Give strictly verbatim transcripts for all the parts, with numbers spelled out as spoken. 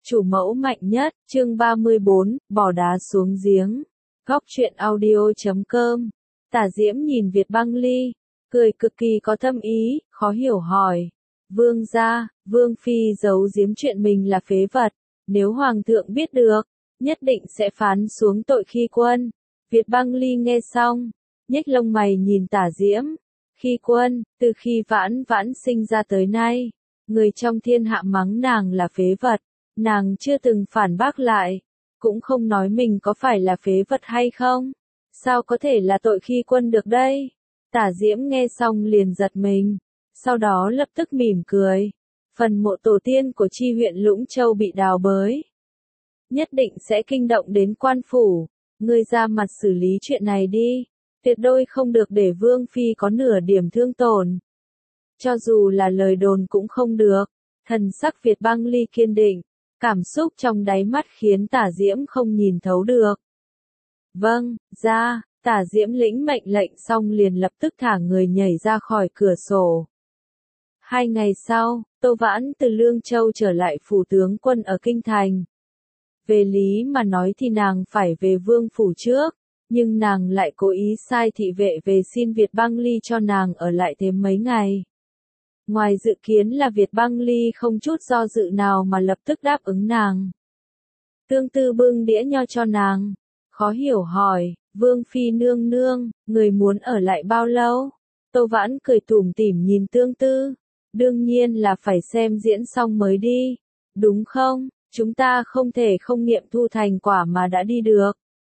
Chủ mẫu mạnh nhất, chương ba mươi bốn, bỏ đá xuống giếng. Góc truyện audio chấm com. Tả Diễm nhìn Việt Băng Ly, cười cực kỳ có thâm ý, khó hiểu hỏi. Vương gia, Vương Phi giấu giếm chuyện mình là phế vật, nếu Hoàng thượng biết được, nhất định sẽ phán xuống tội khi quân. Việt Băng Ly nghe xong, nhếch lông mày nhìn Tả Diễm. Khi quân, từ khi vãn vãn sinh ra tới nay, người trong thiên hạ mắng nàng là phế vật. Nàng chưa từng phản bác lại, cũng không nói mình có phải là phế vật hay không. Sao có thể là tội khi quân được đây? Tả Diễm nghe xong liền giật mình, sau đó lập tức mỉm cười. Phần mộ tổ tiên của chi huyện Lũng Châu bị đào bới, nhất định sẽ kinh động đến quan phủ. Ngươi ra mặt xử lý chuyện này đi, tuyệt đối không được để Vương Phi có nửa điểm thương tổn. Cho dù là lời đồn cũng không được. Thần sắc Việt Băng Ly kiên định. Cảm xúc trong đáy mắt khiến Tả Diễm không nhìn thấu được. Vâng, ra, Tả Diễm lĩnh mệnh lệnh xong liền lập tức thả người nhảy ra khỏi cửa sổ. Hai ngày sau, Tô Vãn từ Lương Châu trở lại phủ tướng quân ở Kinh Thành. Về lý mà nói thì nàng phải về vương phủ trước, nhưng nàng lại cố ý sai thị vệ về xin Việt Băng Ly cho nàng ở lại thêm mấy ngày. Ngoài dự kiến là Việt Băng Ly không chút do dự nào mà lập tức đáp ứng nàng. Tương Tư bưng đĩa nho cho nàng, khó hiểu hỏi, Vương Phi nương nương, người muốn ở lại bao lâu? Tô Vãn cười tủm tỉm nhìn Tương Tư, đương nhiên là phải xem diễn xong mới đi, đúng không? Chúng ta không thể không nghiệm thu thành quả mà đã đi được.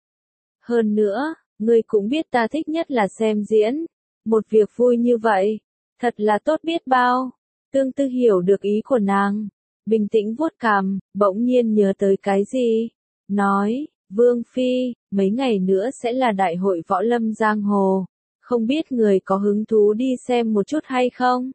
Hơn nữa, người cũng biết ta thích nhất là xem diễn, một việc vui như vậy. Thật là tốt biết bao. Tương Tư hiểu được ý của nàng, bình tĩnh vuốt cằm, bỗng nhiên nhớ tới cái gì. Nói, Vương Phi, mấy ngày nữa sẽ là đại hội võ lâm giang hồ. Không biết người có hứng thú đi xem một chút hay không?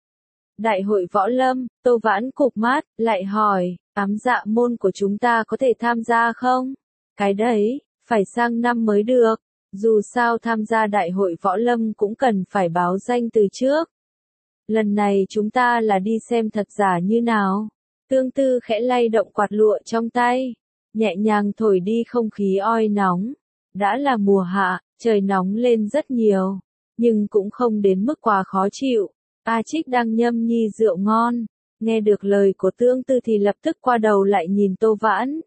Đại hội võ lâm, Tô Vãn cụp mắt, lại hỏi, ám dạ môn của chúng ta có thể tham gia không? Cái đấy, phải sang năm mới được. Dù sao tham gia đại hội võ lâm cũng cần phải báo danh từ trước. Lần này chúng ta là đi xem thật giả như nào. Tương Tư khẽ lay động quạt lụa trong tay, nhẹ nhàng thổi đi không khí oi nóng. Đã là mùa hạ, trời nóng lên rất nhiều, nhưng cũng không đến mức quá khó chịu. A Trích đang nhâm nhi rượu ngon, nghe được lời của Tương Tư thì lập tức qua đầu lại nhìn Tô Vãn.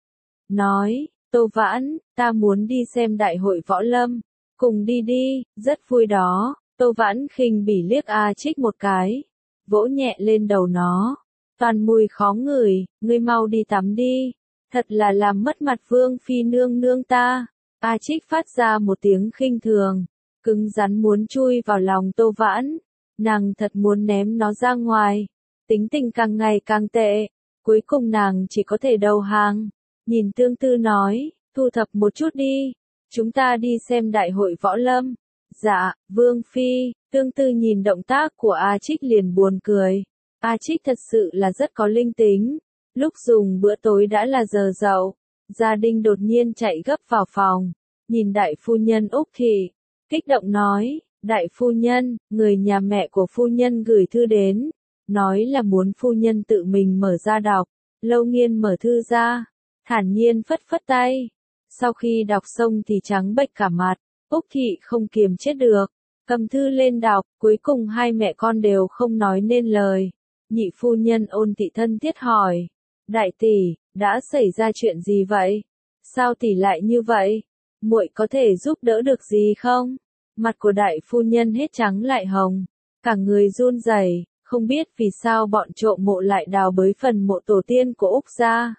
Nói, Tô Vãn, ta muốn đi xem đại hội võ lâm, cùng đi đi, rất vui đó. Tô Vãn khinh bỉ liếc A Trích một cái, vỗ nhẹ lên đầu nó. Toàn mùi khó ngửi, ngươi mau đi tắm đi, thật là làm mất mặt Vương Phi nương nương ta. A Trích phát ra một tiếng khinh thường, cứng rắn muốn chui vào lòng Tô Vãn, nàng thật muốn ném nó ra ngoài. Tính tình càng ngày càng tệ, cuối cùng nàng chỉ có thể đầu hàng. Nhìn Tương Tư nói, thu thập một chút đi, chúng ta đi xem đại hội võ lâm. Dạ, Vương Phi. Tương Tư nhìn động tác của A Trích liền buồn cười. A Trích thật sự là rất có linh tính. Lúc dùng bữa tối đã là giờ dậu, gia đình đột nhiên chạy gấp vào phòng, nhìn đại phu nhân Úc Thị, kích động nói, đại phu nhân, người nhà mẹ của phu nhân gửi thư đến, nói là muốn phu nhân tự mình mở ra đọc. Lâu Nghiên mở thư ra, thản nhiên phất phất tay, sau khi đọc xong thì trắng bệch cả mặt. Úc Thị không kiềm chế được, cầm thư lên đọc, cuối cùng hai mẹ con đều không nói nên lời. Nhị phu nhân Ôn Thị thân thiết hỏi, đại tỷ, đã xảy ra chuyện gì vậy? Sao tỷ lại như vậy? Muội có thể giúp đỡ được gì không? Mặt của đại phu nhân hết trắng lại hồng, cả người run rẩy, không biết vì sao bọn trộm mộ lại đào bới phần mộ tổ tiên của Úc gia.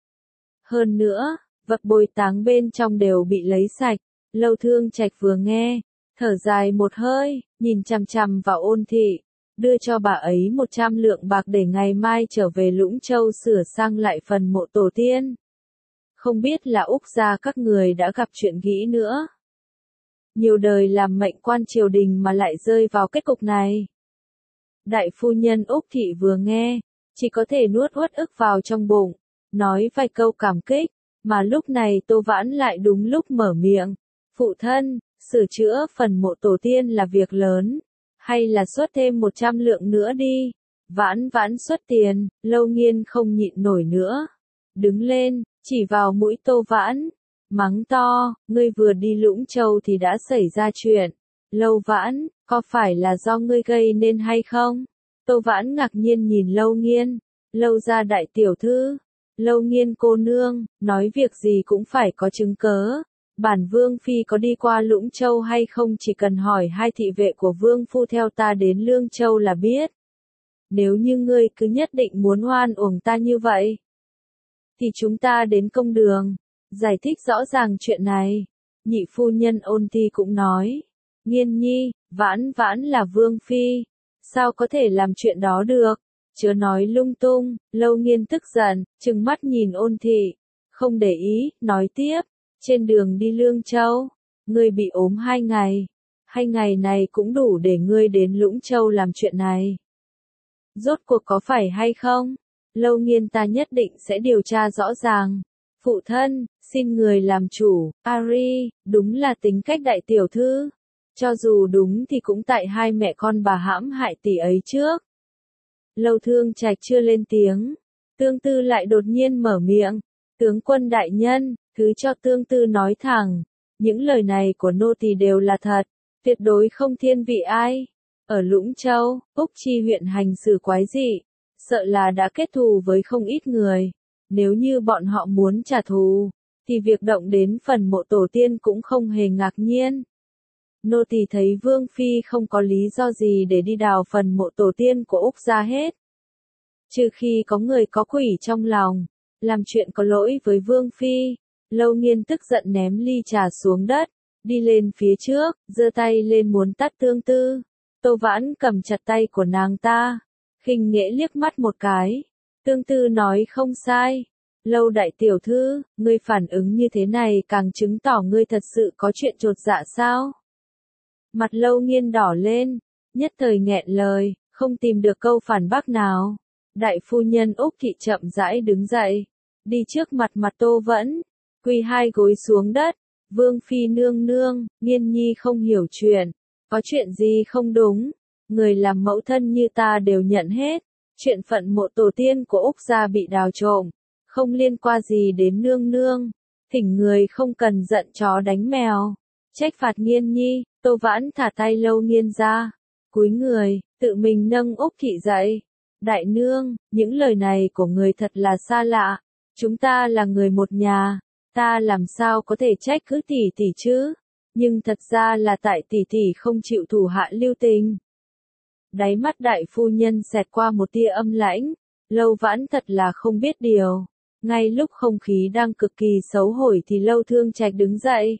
Hơn nữa, vật bồi táng bên trong đều bị lấy sạch. Lâu Thương Trạch vừa nghe, thở dài một hơi, nhìn chằm chằm vào Ôn Thị, đưa cho bà ấy một trăm lượng bạc để ngày mai trở về Lũng Châu sửa sang lại phần mộ tổ tiên. Không biết là Úc gia các người đã gặp chuyện nghĩ nữa. Nhiều đời làm mệnh quan triều đình mà lại rơi vào kết cục này. Đại phu nhân Úc Thị vừa nghe, chỉ có thể nuốt uất ức vào trong bụng, nói vài câu cảm kích, mà lúc này Tô Vãn lại đúng lúc mở miệng. Phụ thân, sửa chữa phần mộ tổ tiên là việc lớn, hay là xuất thêm một trăm lượng nữa đi. Vãn Vãn xuất tiền, Lâu Nghiên không nhịn nổi nữa, đứng lên, chỉ vào mũi Tô Vãn, mắng to, ngươi vừa đi Lũng Châu thì đã xảy ra chuyện. Lâu Vãn, có phải là do ngươi gây nên hay không? Tô Vãn ngạc nhiên nhìn Lâu Nghiên, Lâu gia đại tiểu thư, Lâu Nghiên cô nương, nói việc gì cũng phải có chứng cớ. Bản Vương Phi có đi qua Lũng Châu hay không chỉ cần hỏi hai thị vệ của Vương Phu theo ta đến Lương Châu là biết. Nếu như ngươi cứ nhất định muốn oan uổng ta như vậy, thì chúng ta đến công đường, giải thích rõ ràng chuyện này. Nhị phu nhân Ôn Thi cũng nói, Nghiên nhi, Vãn Vãn là Vương Phi, sao có thể làm chuyện đó được, chớ nói lung tung. Lâu Nghiên tức giận, trừng mắt nhìn Ôn Thị, không để ý, nói tiếp, trên đường đi Lương Châu, ngươi bị ốm hai ngày, hai ngày này cũng đủ để ngươi đến Lũng Châu làm chuyện này. Rốt cuộc có phải hay không? Lâu Nghiên ta nhất định sẽ điều tra rõ ràng. Phụ thân, xin người làm chủ. Ari, đúng là tính cách đại tiểu thư. Cho dù đúng thì cũng tại hai mẹ con bà hãm hại tỷ ấy trước. Lâu Thương Trạch chưa lên tiếng, Tương Tư lại đột nhiên mở miệng. Tướng quân đại nhân, cứ cho Tương Tư nói thẳng, những lời này của nô tỳ đều là thật, tuyệt đối không thiên vị ai. Ở Lũng Châu, Úc Chi huyện hành xử quái dị, sợ là đã kết thù với không ít người. Nếu như bọn họ muốn trả thù, thì việc động đến phần mộ tổ tiên cũng không hề ngạc nhiên. Nô tỳ thấy Vương Phi không có lý do gì để đi đào phần mộ tổ tiên của Úc gia hết. Trừ khi có người có quỷ trong lòng, làm chuyện có lỗi với Vương Phi. Lâu Nghiên tức giận ném ly trà xuống đất, đi lên phía trước, giơ tay lên muốn tát Tương Tư. Tô Vãn cầm chặt tay của nàng ta, khinh nghễ liếc mắt một cái. Tương Tư nói không sai. Lâu đại tiểu thư, ngươi phản ứng như thế này càng chứng tỏ ngươi thật sự có chuyện chột dạ sao? Mặt Lâu Nghiên đỏ lên, nhất thời nghẹn lời, không tìm được câu phản bác nào. Đại phu nhân Úc Thị chậm rãi đứng dậy, đi trước mặt mặt Tô Vẫn, quỳ hai gối xuống đất. Vương Phi nương nương, Nghiên nhi không hiểu chuyện, có chuyện gì không đúng, người làm mẫu thân như ta đều nhận hết. Chuyện phận mộ tổ tiên của Úc gia bị đào trộm, không liên quan gì đến nương nương, thỉnh người không cần giận chó đánh mèo, trách phạt Nghiên nhi. Tô Vãn thả tay Lâu Nghiên ra, cúi người, tự mình nâng Úc Thị dậy. Đại nương, những lời này của người thật là xa lạ, chúng ta là người một nhà, ta làm sao có thể trách cứ tỷ tỷ chứ, nhưng thật ra là tại tỷ tỷ không chịu thủ hạ lưu tình. Đáy mắt đại phu nhân xẹt qua một tia âm lãnh, Lâu Vãn thật là không biết điều. Ngay lúc không khí đang cực kỳ xấu hổ thì Lâu Thương Trạch đứng dậy.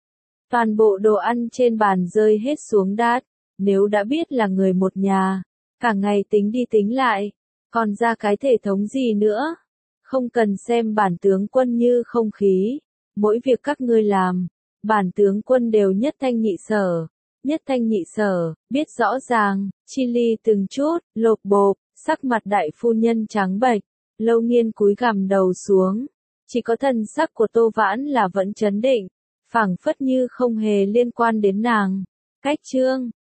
Toàn bộ đồ ăn trên bàn rơi hết xuống đát, nếu đã biết là người một nhà, cả ngày tính đi tính lại, còn ra cái thể thống gì nữa. Không cần xem bản tướng quân như không khí, mỗi việc các ngươi làm, bản tướng quân đều nhất thanh nhị sở. Nhất thanh nhị sở, biết rõ ràng, chi ly từng chút, lột bộp, sắc mặt đại phu nhân trắng bệch. Lâu Nghiên cúi gằm đầu xuống, chỉ có thần sắc của Tô Vãn là vẫn chấn định, phảng phất như không hề liên quan đến nàng. Cách chương